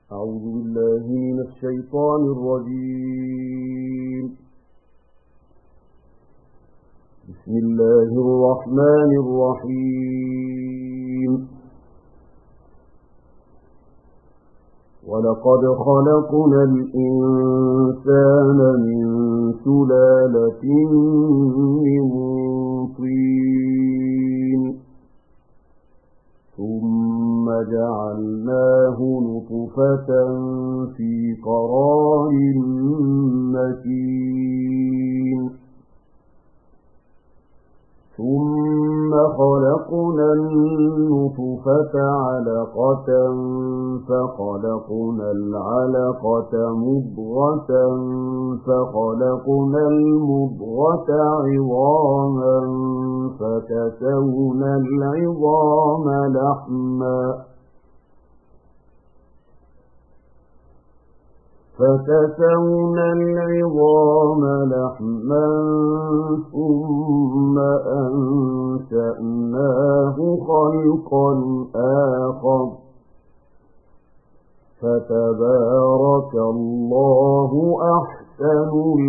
أعوذ بالله من الشيطان الرجيم. بسم الله الرحمن الرحيم. ولقد خلقنا الإنسان من سلالة من طين ثم جعلناه نطفة في قرار مكين ثم خلقنا النطفة علقة فخلقنا العلقة مضغة فخلقنا المضغة عظاما فكسونا العظام لحما ثم أنشأناه خلقا آخر فتبارك الله أحسن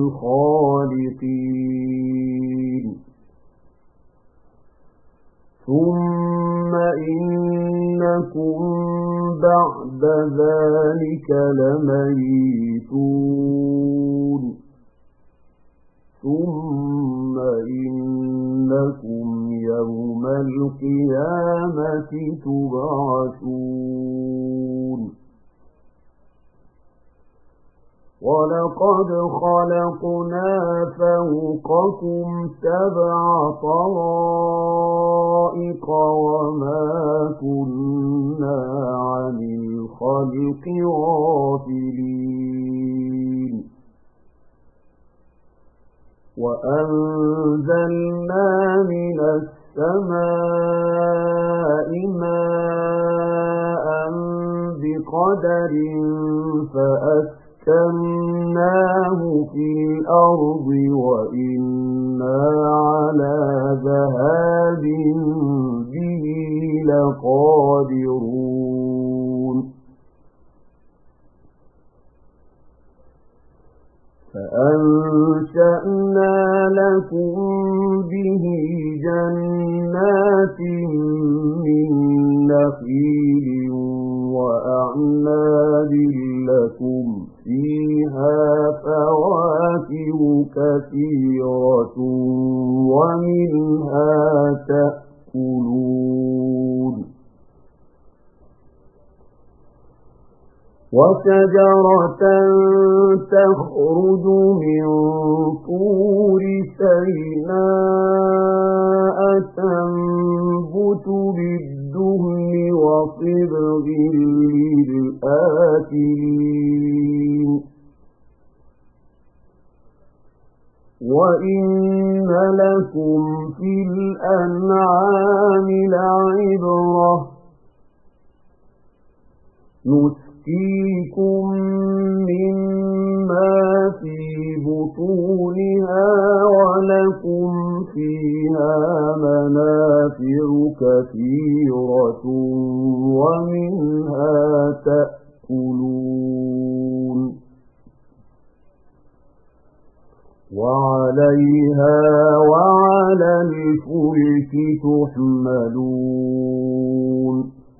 الخالقين. ثم إنكم بعد ذلك لميتون ثم إنكم يوم القيامة تبعثون. ولقد خلقنا فوقكم 7 طرائق وما كنا عن الخلق غافلين. وأنزلنا من السماء ماء بقدر فأسكناه في الأرض وإنا على ذهاب به لقادرون. فأنشأنا لكم به جنات من نخيل وأعناب لكم فيها فواكه كثيرة ومنها تأكلون. وشجرة تخرج من طور سيناء تنبت بالدهن وصبغ للآكلين. وإن لكم في الأنعام لعبرة نسقيكم مما في بطونها ولكم فيها منافع كثيرة ومنها تأكلون. وعليها وعلى الفلك تحملون.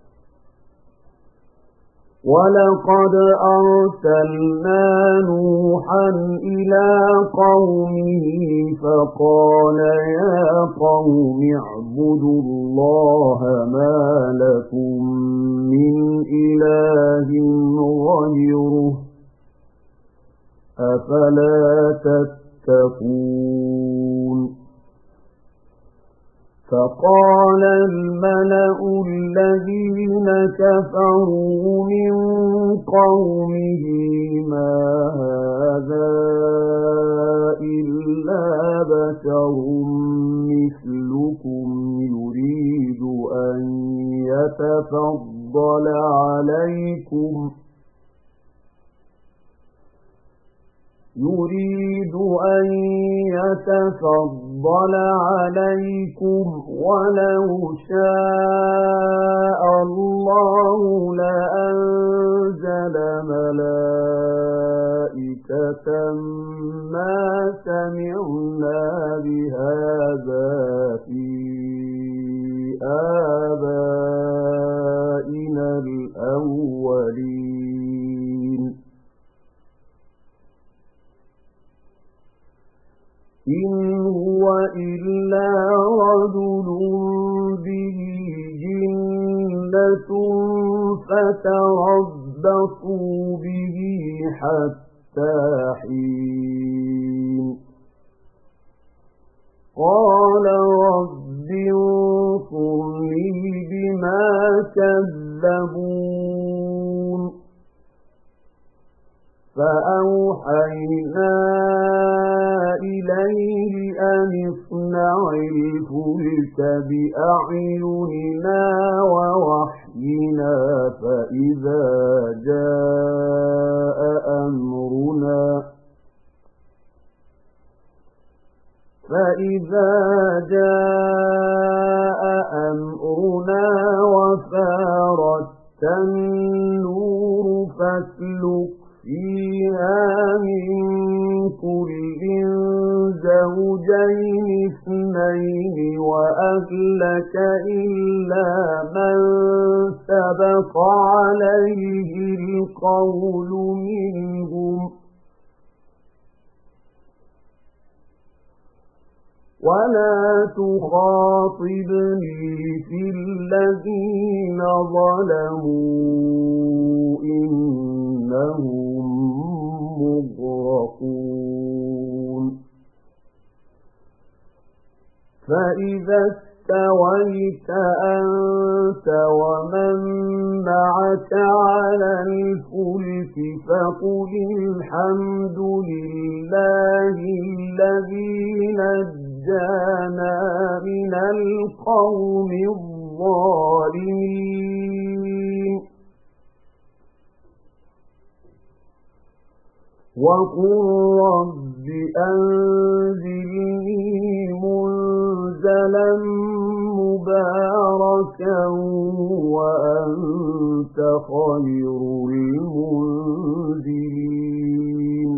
ولقد أرسلنا نوحا إلى قومه فقال يا قوم اعبدوا الله ما لكم من إله غيره أفلا تتقون. فقال الملأ الذين كفروا من قومه ما هذا إلا بشر مثلكم يريد أن يتفضل عليكم ولو شاء الله لأنزل الأولين إن هو إلا رجل به جنة فتربصوا به حتى حين قال رب انصرني بما كذبون فأوحينا إليه أن اصنع الفلك بأعيننا ووحينا فإذا جاء أمرنا وفارت النور فاسلك فيها من كل زوجين اثنين وأهلك إلا من سبق عليه القول منهم ولا تخاطبني في الذين ظلموا إنهم مغرقون فإذا استويت أنت ومن معك على الفلك فقل الحمد لله الذي نجانا من القوم الظالمين وقل رب أنزلني منزلا مباركا وأنت خير المنزلين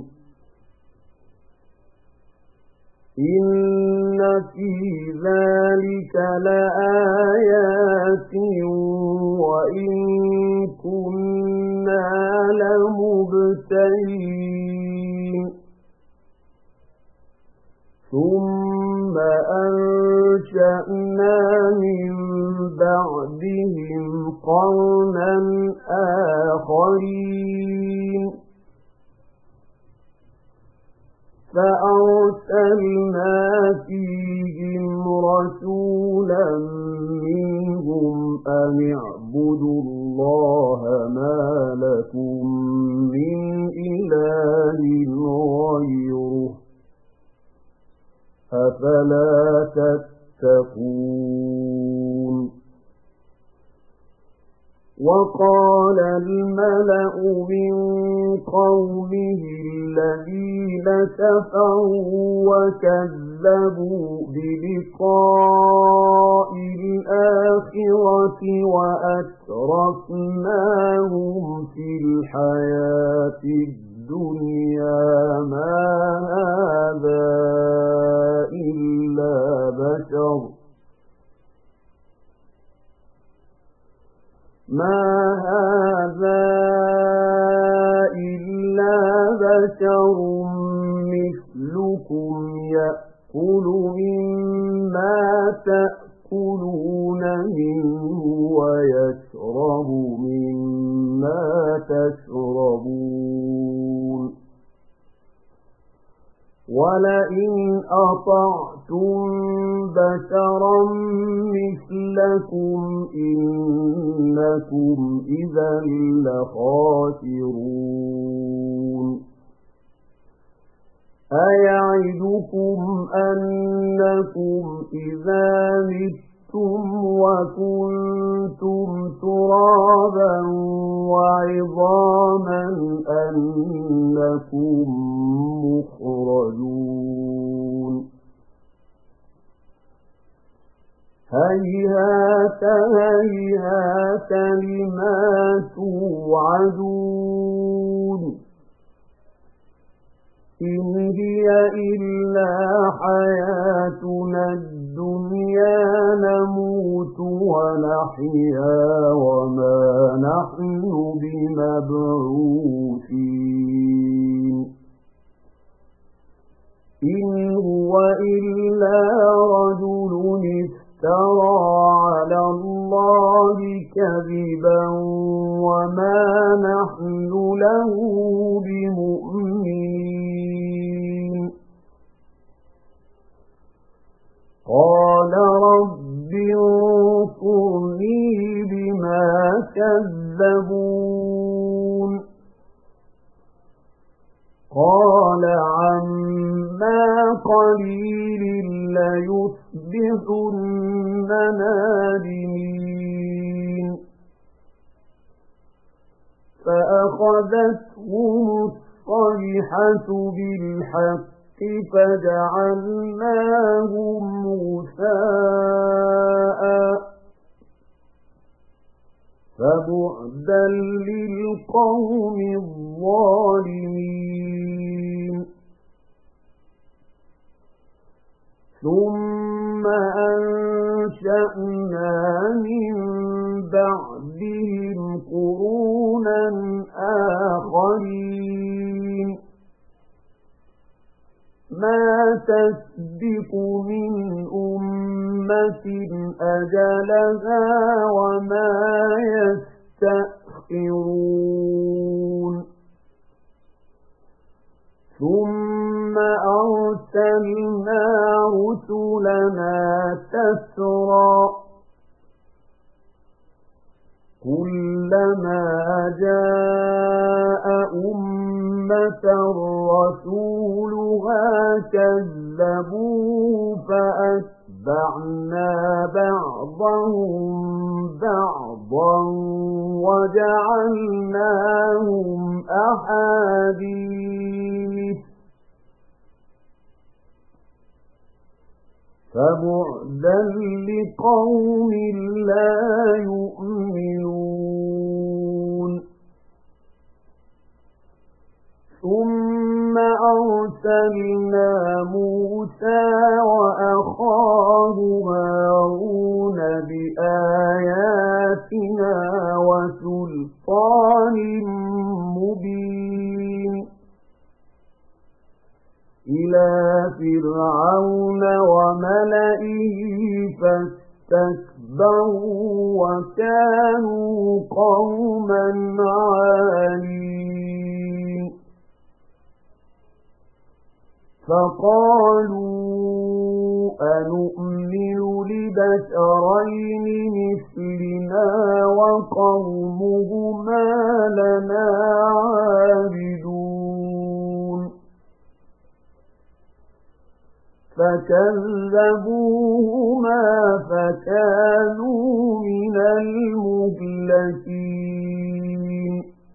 إن في ذلك لآيات وإن كنا لمبتلين ثم أنشأنا من بعدهم قرنا آخرين فأرسلنا فيهم رسولا منهم أن اعبدوا الله ما لكم من إله غيره أفلا تتقون وقال الملأ من قومه الذين كفروا وكذبوا بلقاء الآخرة وأترفناهم في الحياة الدنيا ما هذا إلا بشر مثلكم يأكل مما تأكلون منه ويشرب مما تشربون ولئن أطعتم بشرا مثلكم إنكم إذا لخاسرون أيعدكم أنكم إذا متم وكنتم ترابا وعظاما أنكم مخرجون هيهات هيهات لما توعدون إن هي إلا حياتنا الدُّنْيَا نَمُوتُ وَنَحْيَا وَمَا نَحْنُ بِمَبْعُوثِينَ إِنْ هُوَ إِلَّا رَجُلٌ افْتَرَى عَلَى اللَّهِ كَذِبًا وَمَا نَحْنُ لَهُ بِمُؤْمِنِينَ قَالَ رَبِّ انصُرْنِي بِمَا كَذَّبُونِ قَالَ عَمَّا قَلِيلٍ لَيُصْبِحُنَّ نَادِمِينَ فَأَخَذَتْهُمُ الصَّيْحَةُ بِالْحَقِّ فَجَعَلْنَاهُمْ غُثَاءً فَبُعْدًا لِلْقَوْمِ الظَّالِمِينَ ثُمَّ أَنشَأْنَا مِن بَعْدِهِمْ قُرُونًا آخَرِينَ مَا تَسْبِقُ مِنْ أُمَّةٍ أَجَلَهَا وَمَا يَسْتَأْخِرُونَ ثُمَّ أَرْسَلْنَا رُسُلَنَا تَتْرَى كُلَّمَا جَاءَ أُمَّةً رَّسُولُهَا كَذَّبُوهُ فَأَتْبَعْنَا بَعْضَهُم بَعْضًا وَجَعَلْنَاهُمْ أَحَادِيثَ فَبُعْدًا لِقَوْمٍ لَّا يُؤْمِنُونَ ثُمَّ أَرْسَلْنَا مُوسَىٰ وَأَخَاهُ هَارُونَ بِآيَاتِنَا وَسُلْطَانٍ مُّبِينٍ إِلَى فِرْعَوْنَ وَمَلَئِهِ فَاسْتَكْبَرُوا وَكَانُوا قَوْمًا عَالِينَ فَقَالُوا أَنُؤْمِنُ لِبَشَرَيْنِ مِثْلِنَا وَقَوْمُهُمَا لَنَا عَابِدُونَ فَكَذَّبُوهُمَا فَكَانُوا مِنَ الْمُهْلَكِينَ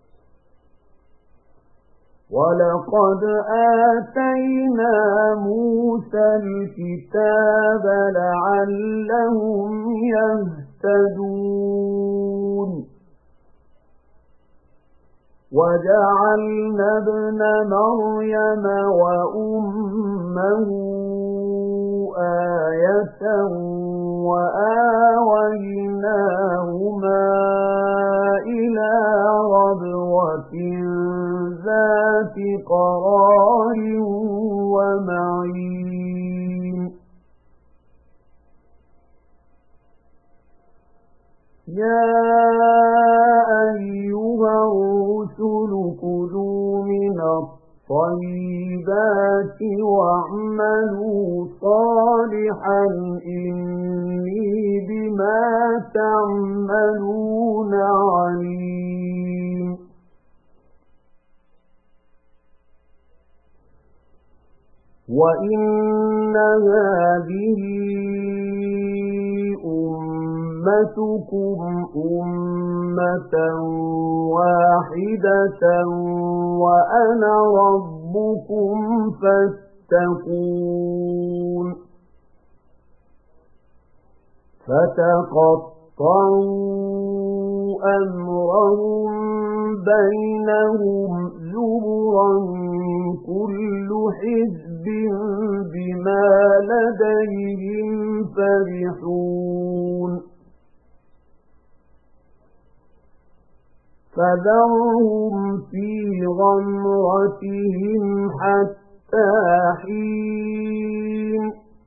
وَلَقَدْ آتَيْنَا مُوسَى الْكِتَابَ لَعَلَّهُمْ يَهْتَدُونَ وَجَعَلْنَا ابْنَ مَرْيَمَ وَأُمَّهُ آيَةً وَآوَيْنَاهُمَا إِلَى رَبْوَةٍ ذَاتِ قَرَارٍ وَمَعِينٍ يَا أَيُّهَا الرُّسُلُ كُلُوا مِنَ الطَّيِّبَاتِ وَاعْمَلُوا صَالِحًا إِنِّي بِمَا تَعْمَلُونَ عَلِيمٌ وَإِنَّ هَٰذِهِ أُمَّتُكُمْ أُمَّةً وَاحِدَةً وَأَنَا رَبُّكُمْ فَاتَّقُونِ فَتَقَطَّعُوا أمرهم بينهم زبرا كل حزب بما لديهم فرحون فذرهم في غمرتهم حتى حين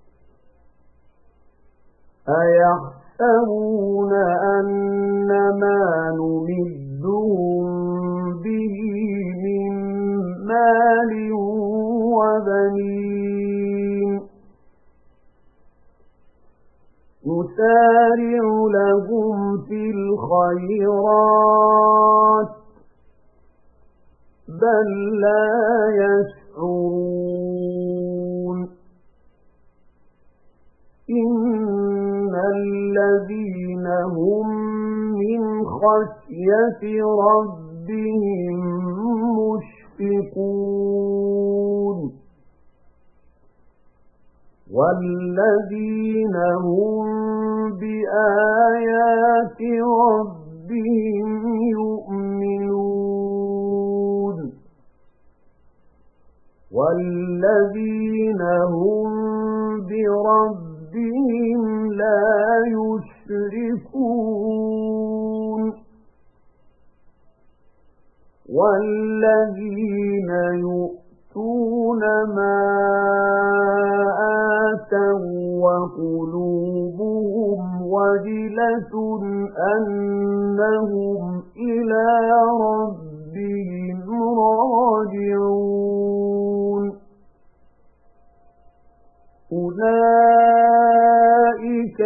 أيحسبون أن ما نمدهم به من مال وبنين نسارع لهم في الخيرات بل لا يشعرون إن الذين هم من خشية ربهم مشفقون والذين هم بآيات ربهم يؤمنون والذين هم بربهم لا يشركون والذين يؤتون ما آتوا وقلوبهم وجلة أنهم إلى ربهم راجعون أولئك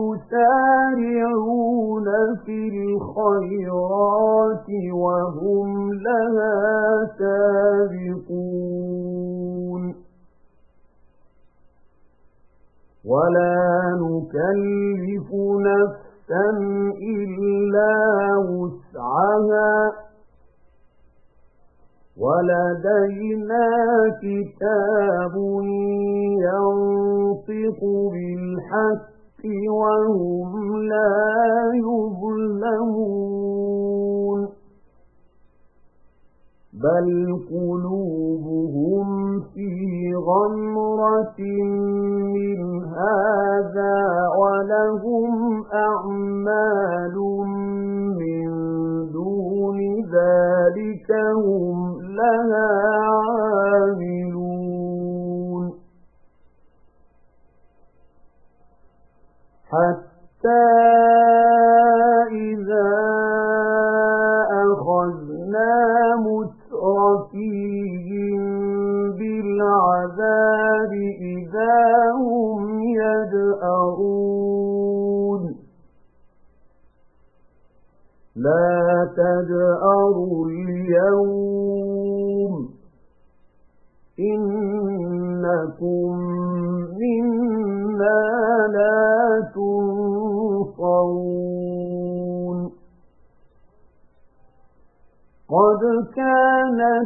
يسارعون في الخيرات وهم لها سابقون ولا نكلف نفسا إلا وسعها ولدينا كتاب ينطق بالحق وهم لا يظلمون بل قلوبهم في غمرة من هذا ولهم أعمال من دون ذلك هم لها عاملون حتى إذا أخذنا مترفيهم بالعذاب إذا هم يجأرون لا تجأروا اليوم إنكم منا لا تنصرون قد كانت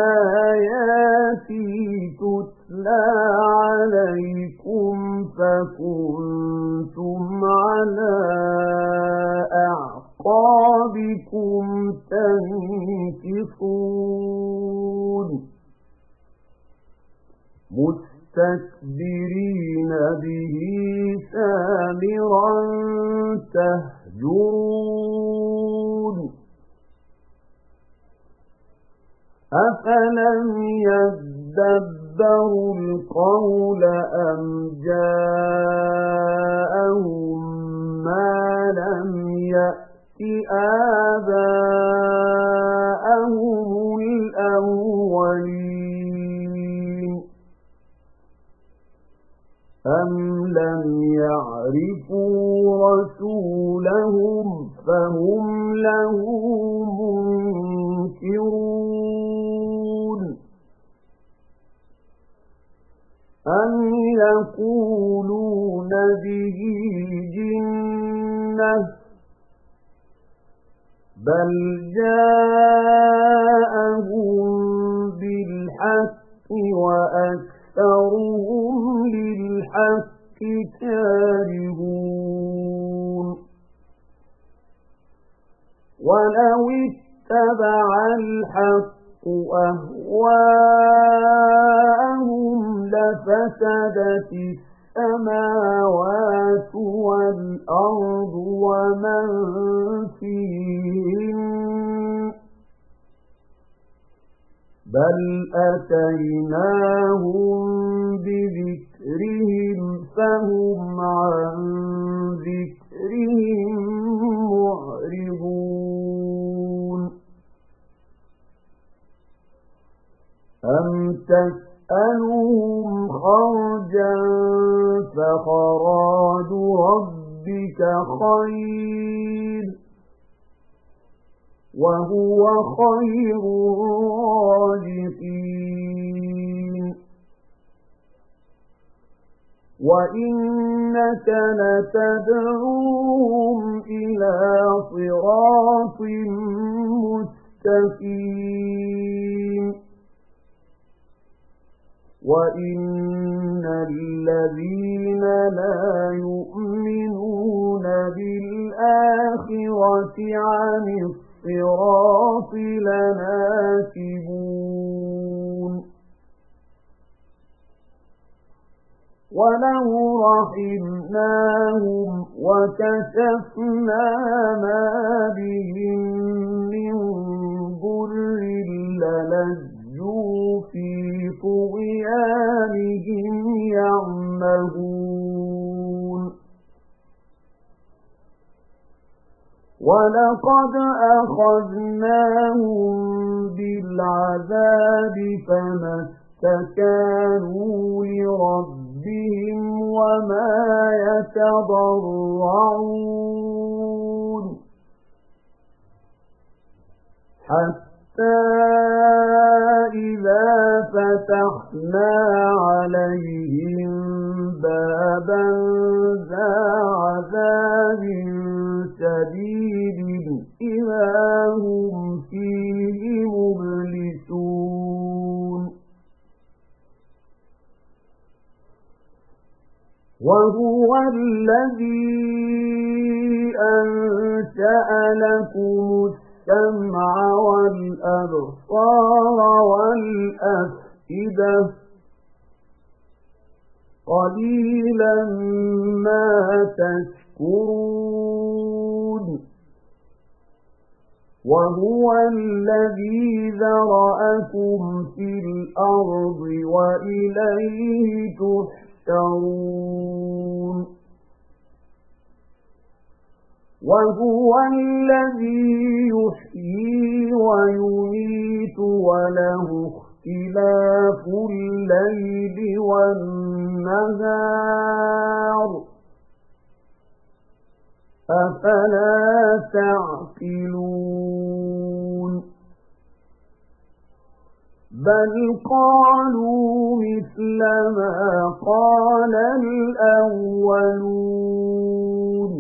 آياتي تتلى عليكم فكنتم على أعقابكم تنكصون مستكبرين به سامرا تهجرون أفلم يدبروا القول أم جاءهم ما لم يأت آباءهم الأولين أم لم يعرفوا رسولهم فهم له منكرون أم يقولون به جنة بل جاءهم بالحق وأكثرهم للحق كارهون الحق أهواءهم لفسدت السماوات والأرض ومن فيهن بل أتيناهم بذكرهم فهم عن ذكرهم معرضون أم تسألهم خرجا فخراج ربك خير وهو خير الرازقين وإنك لتدعوهم إلى صراط مستقيم وإن الذين لا يؤمنون بالآخرة عن الصراط لناكبون ولو رحمناهم وكشفنا ما بهم من ضر للجوا في طغيانهم يعمهون ولقد أخذناهم بالعذاب فما استكانوا لربهم وما يتضرعون حتى إذا فتحنا عليهم بابا ذا عذاب شديد إذا هم فيه مبلسون وهو الذي أنشأ لكم السمع والأبصار والأفئدة قليلا ما تشكرون وهو الذي ذرأكم في الأرض وإليه تحشرون وهو الذي يحيي ويميت وله اختلاف الليل والنهار أفلا تعقلون بل قالوا مثل ما قال الأولون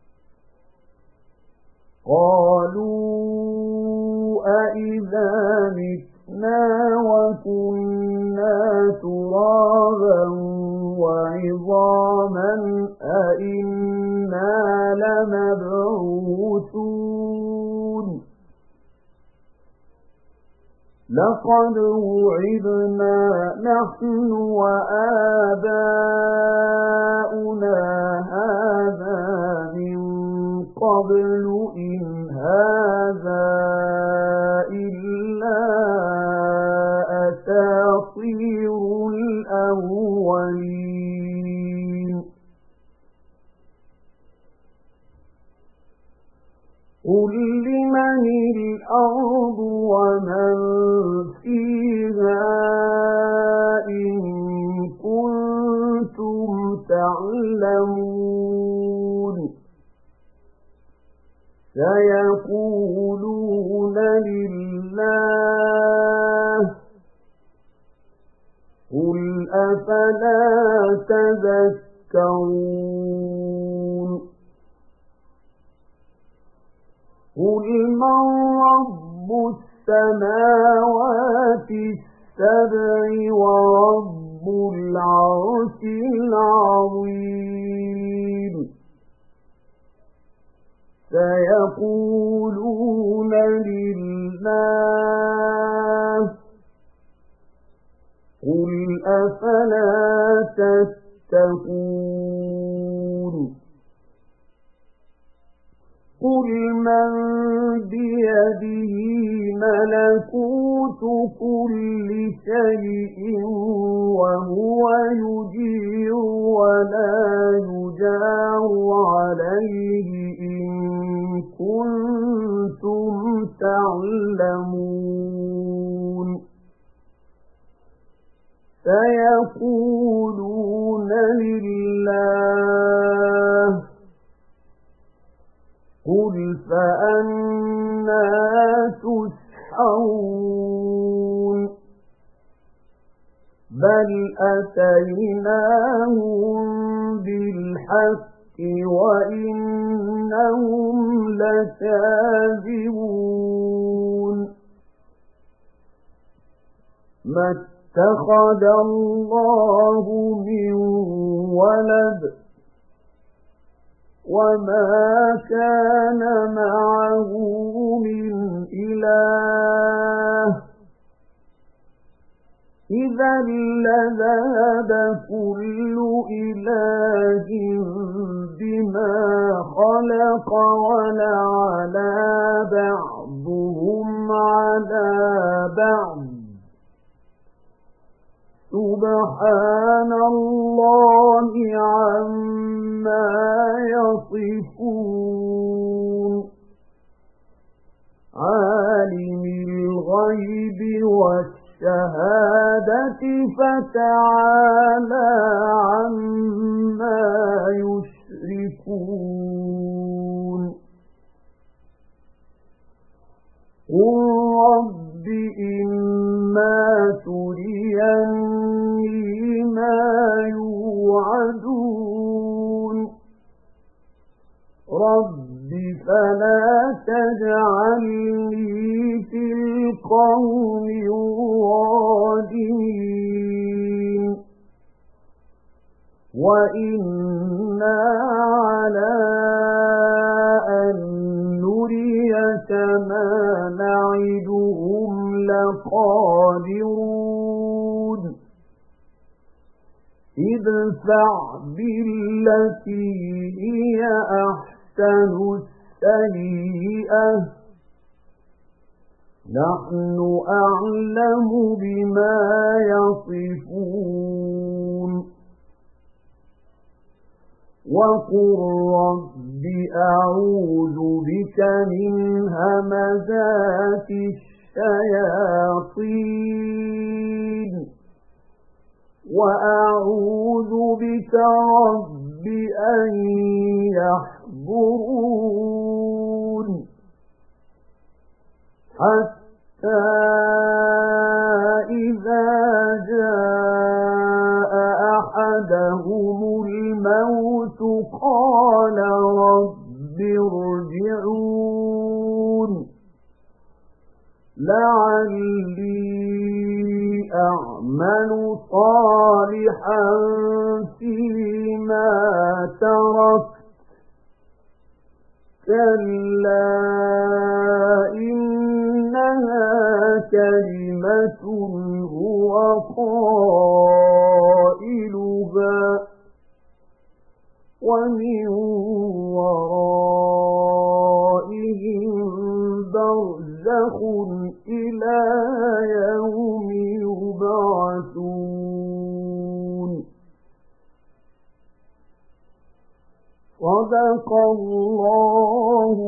قالوا أئذا متنا وكنا ترابا وعظاما أئنا لمبعوثون لقد وعدنا نحن وآباؤنا هذا من قبل إن هذا إلا أساطير الأولين قل لمن الأرض ومن فيها إن كنتم تعلمون سيقولون لله قل أفلا تذكرون قل من رب السماوات السبع ورب العرش العظيم سيقولون لله قل أفلا تتقون قل من بيده ملكوت كل شيء وهو يجير ولا يجار عليه إن كنتم تعلمون سيقولون لله قل فأنى تسحرون بل أتيناهم بالحق وإنهم لكاذبون ما اتخذ الله من ولد وما كان معه من إله إذا لذهب كل إله بما خلق ولعلى بعضهم على بعض سبحان الله عما يصفون عالم الغيب والشهادة فتعالى عما يشركون قل رب إما تريني ما يوعدون رب فلا تجعلني في القوم الظالمين وإنا على أن نريك ما نعدهم لقادرون ادفع بالتي هي أحسن السيئة نحن أعلم بما يصفون وقل رب أعوذ بك من همزات الشياطين وأعوذ بك رب أن يحضرون حتى إذا جاء أحدهم الموت قال رب ارجعون لعلي أعمل صالحا فيما تركت كلا إنها كلمة هو قائلها ومن ورائهم برزخ إلى يوم يبعثون صدق الله